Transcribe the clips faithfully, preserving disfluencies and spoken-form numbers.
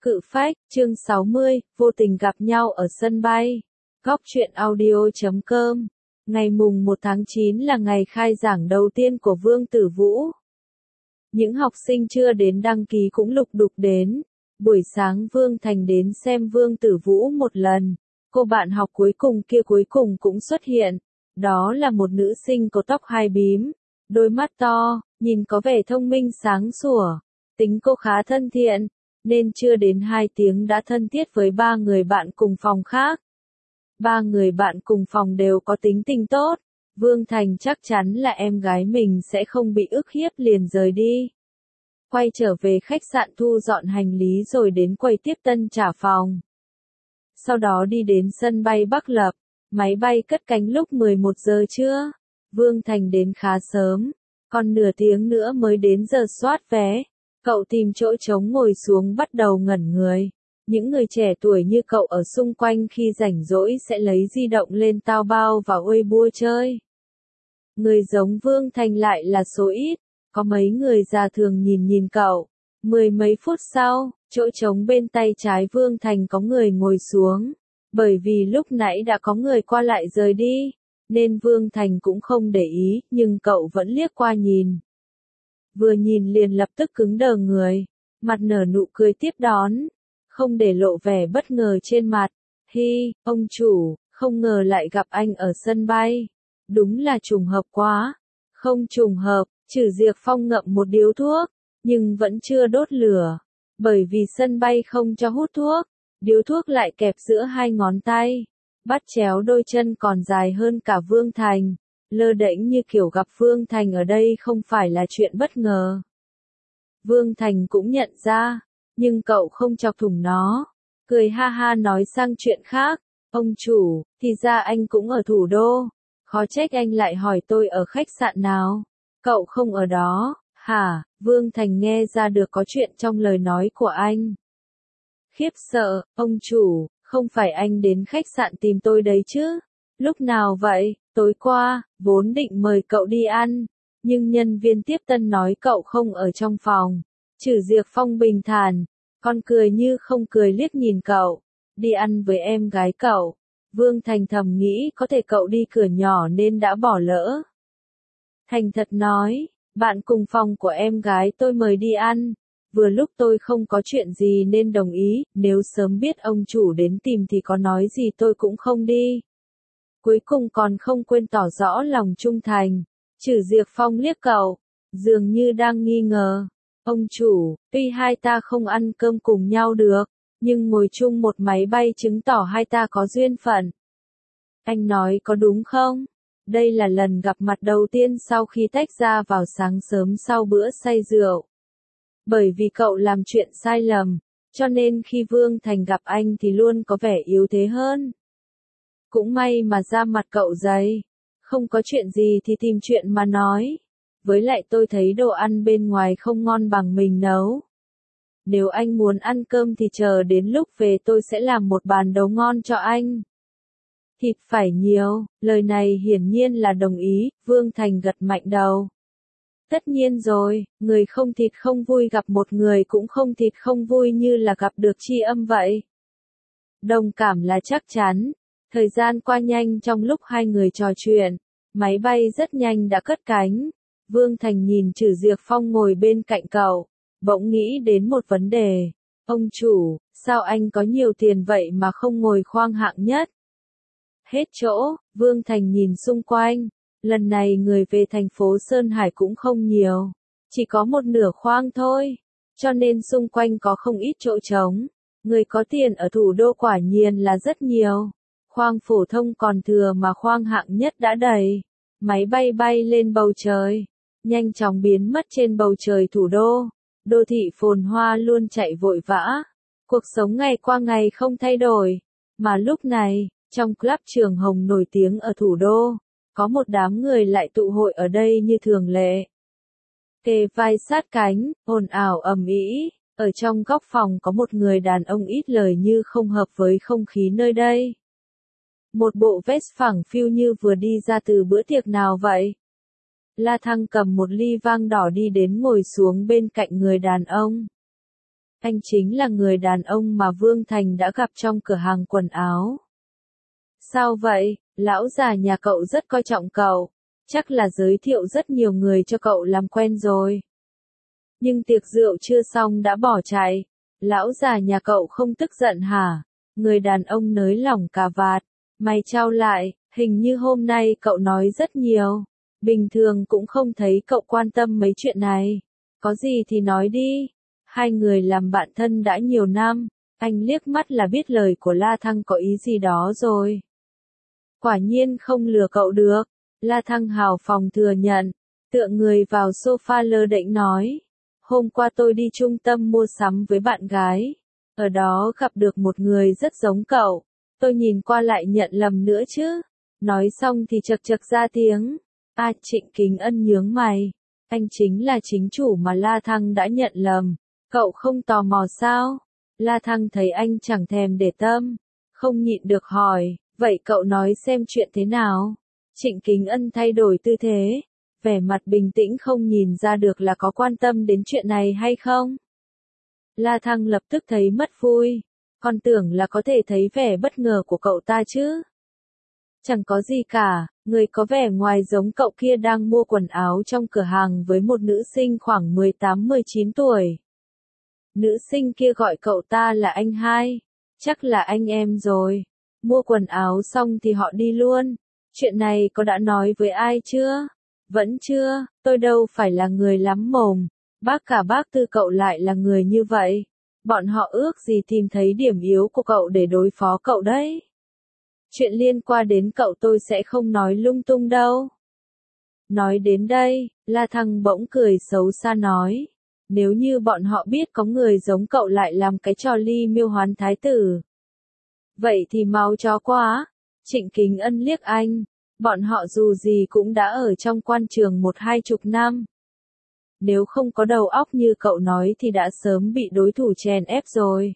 Cự phách, chương sáu mươi, vô tình gặp nhau ở sân bay. Góc truyện audio chấm com. Ngày mùng một tháng chín là ngày khai giảng đầu tiên của Vương Tử Vũ. Những học sinh chưa đến đăng ký cũng lục đục đến. Buổi sáng Vương Thành đến xem Vương Tử Vũ một lần. Cô bạn học cuối cùng kia cuối cùng cũng xuất hiện. Đó là một nữ sinh có tóc hai bím, đôi mắt to, nhìn có vẻ thông minh sáng sủa. Tính cô khá thân thiện, nên chưa đến hai tiếng đã thân thiết với ba người bạn cùng phòng khác. Ba người bạn cùng phòng đều có tính tình tốt. Vương Thành chắc chắn là em gái mình sẽ không bị ức hiếp liền rời đi. Quay trở về khách sạn thu dọn hành lý rồi đến quầy tiếp tân trả phòng. Sau đó đi đến sân bay Bắc Lập. Máy bay cất cánh lúc mười một giờ trưa. Vương Thành đến khá sớm, còn nửa tiếng nữa mới đến giờ soát vé. Cậu tìm chỗ trống ngồi xuống bắt đầu ngẩn người. Những người trẻ tuổi như cậu ở xung quanh khi rảnh rỗi sẽ lấy di động lên Taobao và Weibo chơi. Người giống Vương Thành lại là số ít, có mấy người già thường nhìn nhìn cậu. Mười mấy phút sau, chỗ trống bên tay trái Vương Thành có người ngồi xuống. Bởi vì lúc nãy đã có người qua lại rời đi, nên Vương Thành cũng không để ý, nhưng cậu vẫn liếc qua nhìn. Vừa nhìn liền lập tức cứng đờ người, mặt nở nụ cười tiếp đón, không để lộ vẻ bất ngờ trên mặt. Hi, ông chủ, không ngờ lại gặp anh ở sân bay. Đúng là trùng hợp quá. Không trùng hợp, Trử Diệp Phong ngậm một điếu thuốc, nhưng vẫn chưa đốt lửa. Bởi vì sân bay không cho hút thuốc, điếu thuốc lại kẹp giữa hai ngón tay. Bắt chéo đôi chân còn dài hơn cả Vương Thành. Lơ đễnh như kiểu gặp Vương Thành ở đây không phải là chuyện bất ngờ. Vương Thành cũng nhận ra, nhưng cậu không chọc thủng nó. Cười ha ha nói sang chuyện khác. Ông chủ, thì ra anh cũng ở thủ đô. Khó trách anh lại hỏi tôi ở khách sạn nào. Cậu không ở đó, hả? Vương Thành nghe ra được có chuyện trong lời nói của anh. Khiếp sợ, ông chủ, không phải anh đến khách sạn tìm tôi đấy chứ? Lúc nào vậy? Tối qua, vốn định mời cậu đi ăn, nhưng nhân viên tiếp tân nói cậu không ở trong phòng. Trử Diệp Phong bình thản, con cười như không cười liếc nhìn cậu. Đi ăn với em gái cậu. Vương Thành thầm nghĩ có thể cậu đi cửa nhỏ nên đã bỏ lỡ. Thành thật nói, bạn cùng phòng của em gái tôi mời đi ăn. Vừa lúc tôi không có chuyện gì nên đồng ý, nếu sớm biết ông chủ đến tìm thì có nói gì tôi cũng không đi. Cuối cùng còn không quên tỏ rõ lòng trung thành. Trử Diệp Phong liếc cậu, dường như đang nghi ngờ. Ông chủ, tuy hai ta không ăn cơm cùng nhau được, nhưng ngồi chung một máy bay chứng tỏ hai ta có duyên phận. Anh nói có đúng không? Đây là lần gặp mặt đầu tiên sau khi tách ra vào sáng sớm sau bữa say rượu. Bởi vì cậu làm chuyện sai lầm, cho nên khi Vương Thành gặp anh thì luôn có vẻ yếu thế hơn. Cũng may mà da mặt cậu dày, không có chuyện gì thì tìm chuyện mà nói. Với lại tôi thấy đồ ăn bên ngoài không ngon bằng mình nấu. Nếu anh muốn ăn cơm thì chờ đến lúc về tôi sẽ làm một bàn đấu ngon cho anh. Thịt phải nhiều, lời này hiển nhiên là đồng ý, Vương Thành gật mạnh đầu. Tất nhiên rồi, người không thịt không vui gặp một người cũng không thịt không vui như là gặp được tri âm vậy. Đồng cảm là chắc chắn. Thời gian qua nhanh trong lúc hai người trò chuyện. Máy bay rất nhanh đã cất cánh. Vương Thành nhìn Trử Diệp Phong ngồi bên cạnh cậu. Bỗng nghĩ đến một vấn đề. Ông chủ, sao anh có nhiều tiền vậy mà không ngồi khoang hạng nhất? Hết chỗ, Vương Thành nhìn xung quanh. Lần này người về thành phố Sơn Hải cũng không nhiều. Chỉ có một nửa khoang thôi. Cho nên xung quanh có không ít chỗ trống. Người có tiền ở thủ đô quả nhiên là rất nhiều. Khoang phổ thông còn thừa mà khoang hạng nhất đã đầy. Máy bay bay lên bầu trời. Nhanh chóng biến mất trên bầu trời thủ đô. Đô thị phồn hoa luôn chạy vội vã. Cuộc sống ngày qua ngày không thay đổi. Mà lúc này, trong club Trường Hồng nổi tiếng ở thủ đô, có một đám người lại tụ hội ở đây như thường lệ. Kề vai sát cánh, ồn ào ầm ĩ. Ở trong góc phòng có một người đàn ông ít lời như không hợp với không khí nơi đây. Một bộ vest phẳng phiu như vừa đi ra từ bữa tiệc nào vậy. La Thăng cầm một ly vang đỏ đi đến ngồi xuống bên cạnh người đàn ông. Anh chính là người đàn ông mà Vương Thành đã gặp trong cửa hàng quần áo. Sao vậy, lão già nhà cậu rất coi trọng cậu, chắc là giới thiệu rất nhiều người cho cậu làm quen rồi. Nhưng tiệc rượu chưa xong đã bỏ chạy, lão già nhà cậu không tức giận hả? Người đàn ông nới lỏng cà vạt, mày chau lại, hình như hôm nay cậu nói rất nhiều, bình thường cũng không thấy cậu quan tâm mấy chuyện này, có gì thì nói đi. Hai người làm bạn thân đã nhiều năm, anh liếc mắt là biết lời của La Thăng có ý gì đó rồi. Quả nhiên không lừa cậu được, La Thăng hào phóng thừa nhận, tựa người vào sofa lơ đễnh nói. Hôm qua tôi đi trung tâm mua sắm với bạn gái, ở đó gặp được một người rất giống cậu, tôi nhìn qua lại nhận lầm nữa chứ. Nói xong thì chật chật ra tiếng. À, Trịnh Kính Ân nhướng mày, anh chính là chính chủ mà La Thăng đã nhận lầm, cậu không tò mò sao? La Thăng thấy anh chẳng thèm để tâm, không nhịn được hỏi, vậy cậu nói xem chuyện thế nào? Trịnh Kính Ân thay đổi tư thế, vẻ mặt bình tĩnh không nhìn ra được là có quan tâm đến chuyện này hay không. La Thăng lập tức thấy mất vui, còn tưởng là có thể thấy vẻ bất ngờ của cậu ta chứ. Chẳng có gì cả, người có vẻ ngoài giống cậu kia đang mua quần áo trong cửa hàng với một nữ sinh khoảng mười tám mười chín tuổi. Nữ sinh kia gọi cậu ta là anh hai, chắc là anh em rồi. Mua quần áo xong thì họ đi luôn. Chuyện này có đã nói với ai chưa? Vẫn chưa, tôi đâu phải là người lắm mồm. Bác cả bác Tư cậu lại là người như vậy. Bọn họ ước gì tìm thấy điểm yếu của cậu để đối phó cậu đấy. Chuyện liên quan đến cậu tôi sẽ không nói lung tung đâu. Nói đến đây, La Thăng bỗng cười xấu xa nói. Nếu như bọn họ biết có người giống cậu lại làm cái trò ly miêu hoán thái tử. Vậy thì máu chó quá. Trịnh Kính Ân liếc anh. Bọn họ dù gì cũng đã ở trong quan trường một hai chục năm. Nếu không có đầu óc như cậu nói thì đã sớm bị đối thủ chèn ép rồi.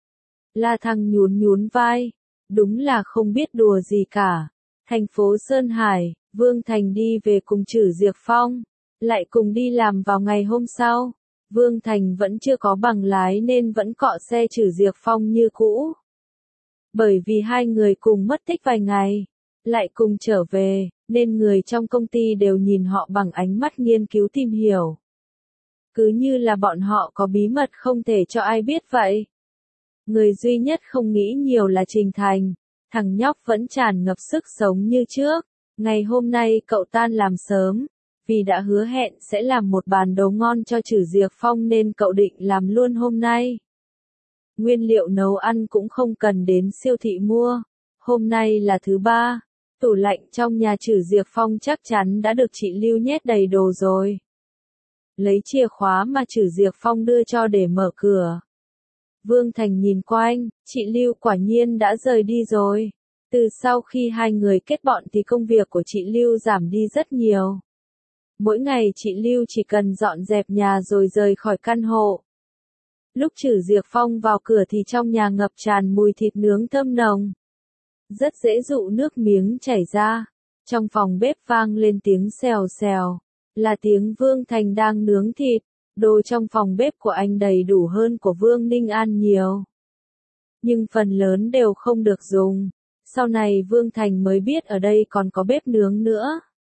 La Thăng nhún nhún vai. Đúng là không biết đùa gì cả. Thành phố Sơn Hải, Vương Thành đi về cùng Trử Diệp Phong. Lại cùng đi làm vào ngày hôm sau. Vương Thành vẫn chưa có bằng lái nên vẫn cọ xe Trử Diệp Phong như cũ. Bởi vì hai người cùng mất tích vài ngày, lại cùng trở về, nên người trong công ty đều nhìn họ bằng ánh mắt nghiên cứu tìm hiểu. Cứ như là bọn họ có bí mật không thể cho ai biết vậy. Người duy nhất không nghĩ nhiều là Trình Thành, thằng nhóc vẫn tràn ngập sức sống như trước. Ngày hôm nay cậu tan làm sớm, vì đã hứa hẹn sẽ làm một bàn đồ ngon cho Trử Diệp Phong nên cậu định làm luôn hôm nay. Nguyên liệu nấu ăn cũng không cần đến siêu thị mua. Hôm nay là thứ ba, tủ lạnh trong nhà Trử Diệp Phong chắc chắn đã được chị Lưu nhét đầy đồ rồi. Lấy chìa khóa mà Trử Diệp Phong đưa cho để mở cửa. Vương Thành nhìn quanh, chị Lưu quả nhiên đã rời đi rồi. Từ sau khi hai người kết bọn thì công việc của chị Lưu giảm đi rất nhiều. Mỗi ngày chị Lưu chỉ cần dọn dẹp nhà rồi rời khỏi căn hộ. Lúc Trử Diệp Phong vào cửa thì trong nhà ngập tràn mùi thịt nướng thơm nồng. Rất dễ dụ nước miếng chảy ra. Trong phòng bếp vang lên tiếng xèo xèo. Là tiếng Vương Thành đang nướng thịt. Đồ trong phòng bếp của anh đầy đủ hơn của Vương Ninh An nhiều. Nhưng phần lớn đều không được dùng. Sau này Vương Thành mới biết ở đây còn có bếp nướng nữa.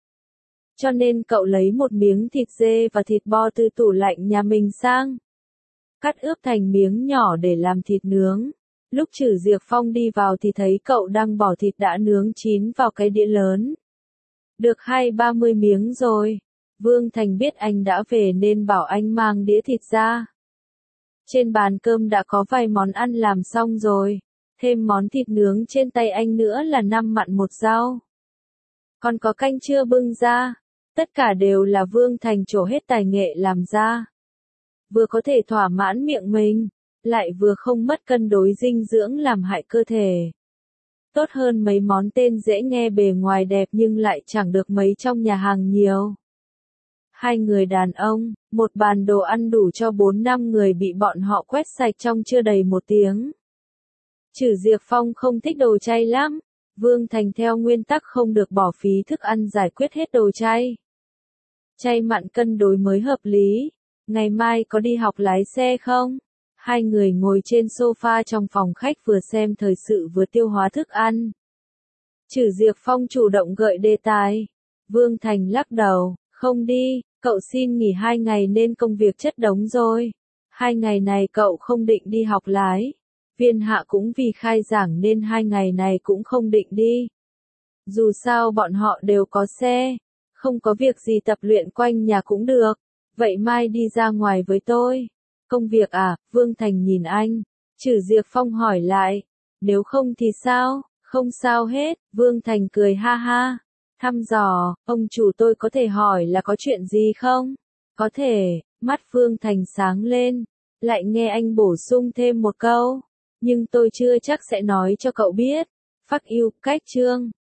Cho nên cậu lấy một miếng thịt dê và thịt bò từ tủ lạnh nhà mình sang. Cắt ướp thành miếng nhỏ để làm thịt nướng. Lúc Trử Diệp Phong đi vào thì thấy cậu đang bỏ thịt đã nướng chín vào cái đĩa lớn. Được hai ba mươi miếng rồi. Vương Thành biết anh đã về nên bảo anh mang đĩa thịt ra. Trên bàn cơm đã có vài món ăn làm xong rồi. Thêm món thịt nướng trên tay anh nữa là năm mặn một rau. Còn có canh chưa bưng ra. Tất cả đều là Vương Thành trổ hết tài nghệ làm ra. Vừa có thể thỏa mãn miệng mình, lại vừa không mất cân đối dinh dưỡng làm hại cơ thể. Tốt hơn mấy món tên dễ nghe bề ngoài đẹp nhưng lại chẳng được mấy trong nhà hàng nhiều. Hai người đàn ông, một bàn đồ ăn đủ cho bốn năm người bị bọn họ quét sạch trong chưa đầy một tiếng. Trử Diệp Phong không thích đồ chay lắm. Vương Thành theo nguyên tắc không được bỏ phí thức ăn giải quyết hết đồ chay. Chay mặn cân đối mới hợp lý. Ngày mai có đi học lái xe không? Hai người ngồi trên sofa trong phòng khách vừa xem thời sự vừa tiêu hóa thức ăn. Trử Diệp Phong chủ động gợi đề tài. Vương Thành lắc đầu, không đi, cậu xin nghỉ hai ngày nên công việc chất đống rồi. Hai ngày này cậu không định đi học lái. Viên Hạ cũng vì khai giảng nên hai ngày này cũng không định đi. Dù sao bọn họ đều có xe, không có việc gì tập luyện quanh nhà cũng được. Vậy mai đi ra ngoài với tôi. Công việc à? Vương Thành nhìn anh. Trử Diệp Phong hỏi lại. Nếu không thì sao? Không sao hết. Vương Thành cười ha ha. Thăm dò, ông chủ tôi có thể hỏi là có chuyện gì không? Có thể. Mắt Vương Thành sáng lên. Lại nghe anh bổ sung thêm một câu. Nhưng tôi chưa chắc sẽ nói cho cậu biết. Phắc yêu, cách chương.